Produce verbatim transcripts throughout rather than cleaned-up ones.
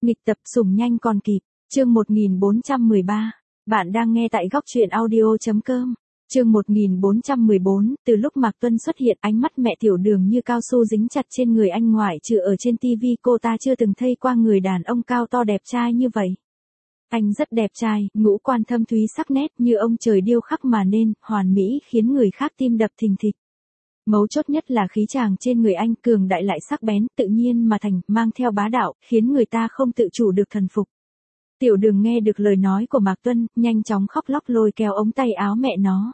Nghịch tập sủng nhanh còn kịp, chương một nghìn bốn trăm mười ba. Bạn đang nghe tại góc truyện audio.com. Chương một nghìn bốn trăm mười bốn, từ lúc Mạc Tuân xuất hiện, ánh mắt mẹ Tiểu Đường như cao su dính chặt trên người anh, ngoại trừ ở trên tivi cô ta chưa từng thấy qua người đàn ông cao to đẹp trai như vậy. Anh rất đẹp trai, ngũ quan thâm thúy sắc nét như ông trời điêu khắc mà nên, hoàn mỹ khiến người khác tim đập thình thịch. Mấu chốt nhất là khí chàng trên người anh cường đại lại sắc bén, tự nhiên mà thành, mang theo bá đạo, khiến người ta không tự chủ được thần phục. Tiểu Đường nghe được lời nói của Mạc Tuân, nhanh chóng khóc lóc lôi kéo ống tay áo mẹ nó.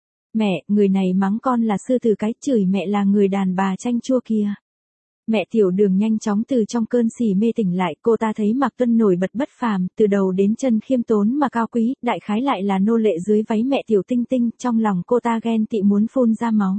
Mẹ, người này mắng con là sư tử cái, chửi mẹ là người đàn bà chanh chua kia. Mẹ Tiểu Đường nhanh chóng từ trong cơn xỉ mê tỉnh lại, cô ta thấy Mạc Tuân nổi bật bất phàm, từ đầu đến chân khiêm tốn mà cao quý, đại khái lại là nô lệ dưới váy mẹ Tiểu Tinh Tinh, trong lòng cô ta ghen tị muốn phun ra máu.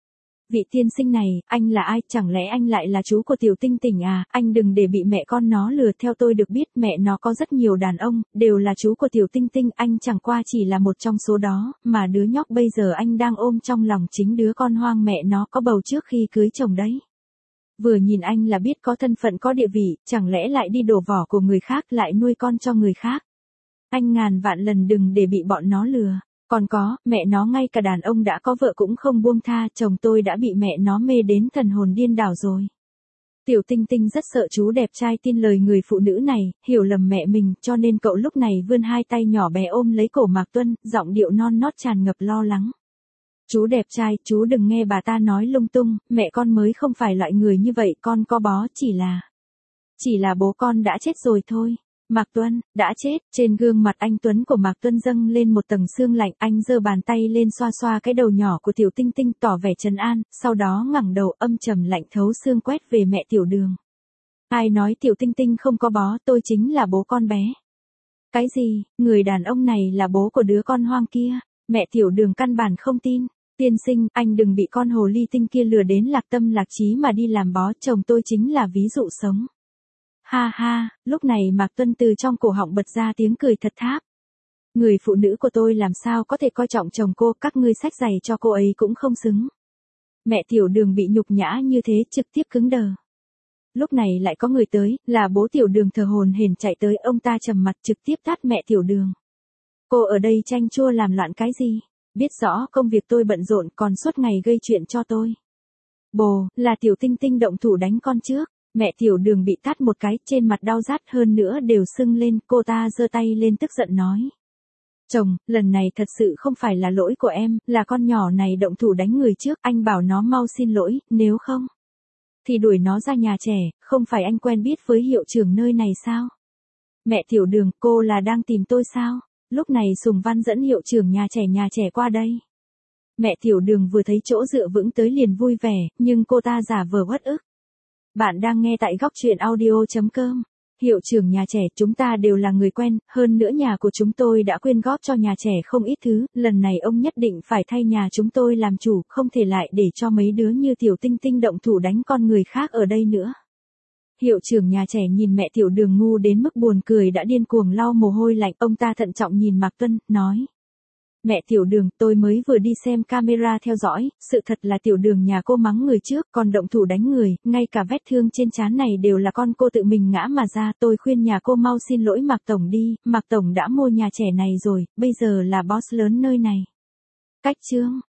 Vị tiên sinh này, anh là ai, chẳng lẽ anh lại là chú của Tiểu Tinh Tinh à, anh đừng để bị mẹ con nó lừa, theo tôi được biết mẹ nó có rất nhiều đàn ông, đều là chú của Tiểu Tinh Tinh, anh chẳng qua chỉ là một trong số đó, mà đứa nhóc bây giờ anh đang ôm trong lòng chính đứa con hoang mẹ nó có bầu trước khi cưới chồng đấy. Vừa nhìn anh là biết có thân phận có địa vị, chẳng lẽ lại đi đổ vỏ của người khác lại nuôi con cho người khác. Anh ngàn vạn lần đừng để bị bọn nó lừa. Còn có, mẹ nó ngay cả đàn ông đã có vợ cũng không buông tha, chồng tôi đã bị mẹ nó mê đến thần hồn điên đảo rồi. Tiểu Tinh Tinh rất sợ chú đẹp trai tin lời người phụ nữ này, hiểu lầm mẹ mình, cho nên cậu lúc này vươn hai tay nhỏ bé ôm lấy cổ Mạc Tuân, giọng điệu non nót tràn ngập lo lắng. Chú đẹp trai, chú đừng nghe bà ta nói lung tung, mẹ con mới không phải loại người như vậy, con có bó chỉ là... Chỉ là bố con đã chết rồi thôi. Mạc Tuân, đã chết, trên gương mặt anh Tuấn của Mạc Tuân dâng lên một tầng sương lạnh, anh giơ bàn tay lên xoa xoa cái đầu nhỏ của Tiểu Tinh Tinh tỏ vẻ trấn an, sau đó ngẩng đầu âm trầm lạnh thấu xương quét về mẹ Tiểu Đường. Ai nói Tiểu Tinh Tinh không có bó, tôi chính là bố con bé. Cái gì, người đàn ông này là bố của đứa con hoang kia, mẹ Tiểu Đường căn bản không tin. Tiên sinh, anh đừng bị con hồ ly tinh kia lừa đến lạc tâm lạc trí mà đi làm bó, chồng tôi chính là ví dụ sống. Ha ha, lúc này Mạc Tuân từ trong cổ họng bật ra tiếng cười thật tháp. Người phụ nữ của tôi làm sao có thể coi trọng chồng cô, các ngươi xách giày cho cô ấy cũng không xứng. Mẹ Tiểu Đường bị nhục nhã như thế trực tiếp cứng đờ. Lúc này lại có người tới, là bố Tiểu Đường thờ hồn hển chạy tới, ông ta trầm mặt trực tiếp tát mẹ Tiểu Đường. Cô ở đây chanh chua làm loạn cái gì? Biết rõ công việc tôi bận rộn còn suốt ngày gây chuyện cho tôi. Bồ, là Tiểu Tinh Tinh động thủ đánh con trước. Mẹ Tiểu Đường bị tát một cái, trên mặt đau rát hơn nữa đều sưng lên, cô ta giơ tay lên tức giận nói. Chồng, lần này thật sự không phải là lỗi của em, là con nhỏ này động thủ đánh người trước, anh bảo nó mau xin lỗi, nếu không thì đuổi nó ra nhà trẻ, không phải anh quen biết với hiệu trưởng nơi này sao? Mẹ Tiểu Đường, cô là đang tìm tôi sao? Lúc này Sùng Văn dẫn hiệu trưởng nhà trẻ nhà trẻ qua đây. Mẹ Tiểu Đường vừa thấy chỗ dựa vững tới liền vui vẻ, nhưng cô ta giả vờ uất ức. Bạn đang nghe tại góc truyện audio.com. Hiệu trưởng nhà trẻ, chúng ta đều là người quen, hơn nữa nhà của chúng tôi đã quyên góp cho nhà trẻ không ít thứ, lần này ông nhất định phải thay nhà chúng tôi làm chủ, không thể lại để cho mấy đứa như Tiểu Tinh Tinh động thủ đánh con người khác ở đây nữa. Hiệu trưởng nhà trẻ nhìn mẹ Tiểu Đường ngu đến mức buồn cười đã điên cuồng lau mồ hôi lạnh, ông ta thận trọng nhìn Mạc Tuân, nói. Mẹ Tiểu Đường, tôi mới vừa đi xem camera theo dõi, sự thật là Tiểu Đường nhà cô mắng người trước, còn động thủ đánh người, ngay cả vết thương trên trán này đều là con cô tự mình ngã mà ra, tôi khuyên nhà cô mau xin lỗi Mạc Tổng đi, Mạc Tổng đã mua nhà trẻ này rồi, bây giờ là boss lớn nơi này. Cách chương,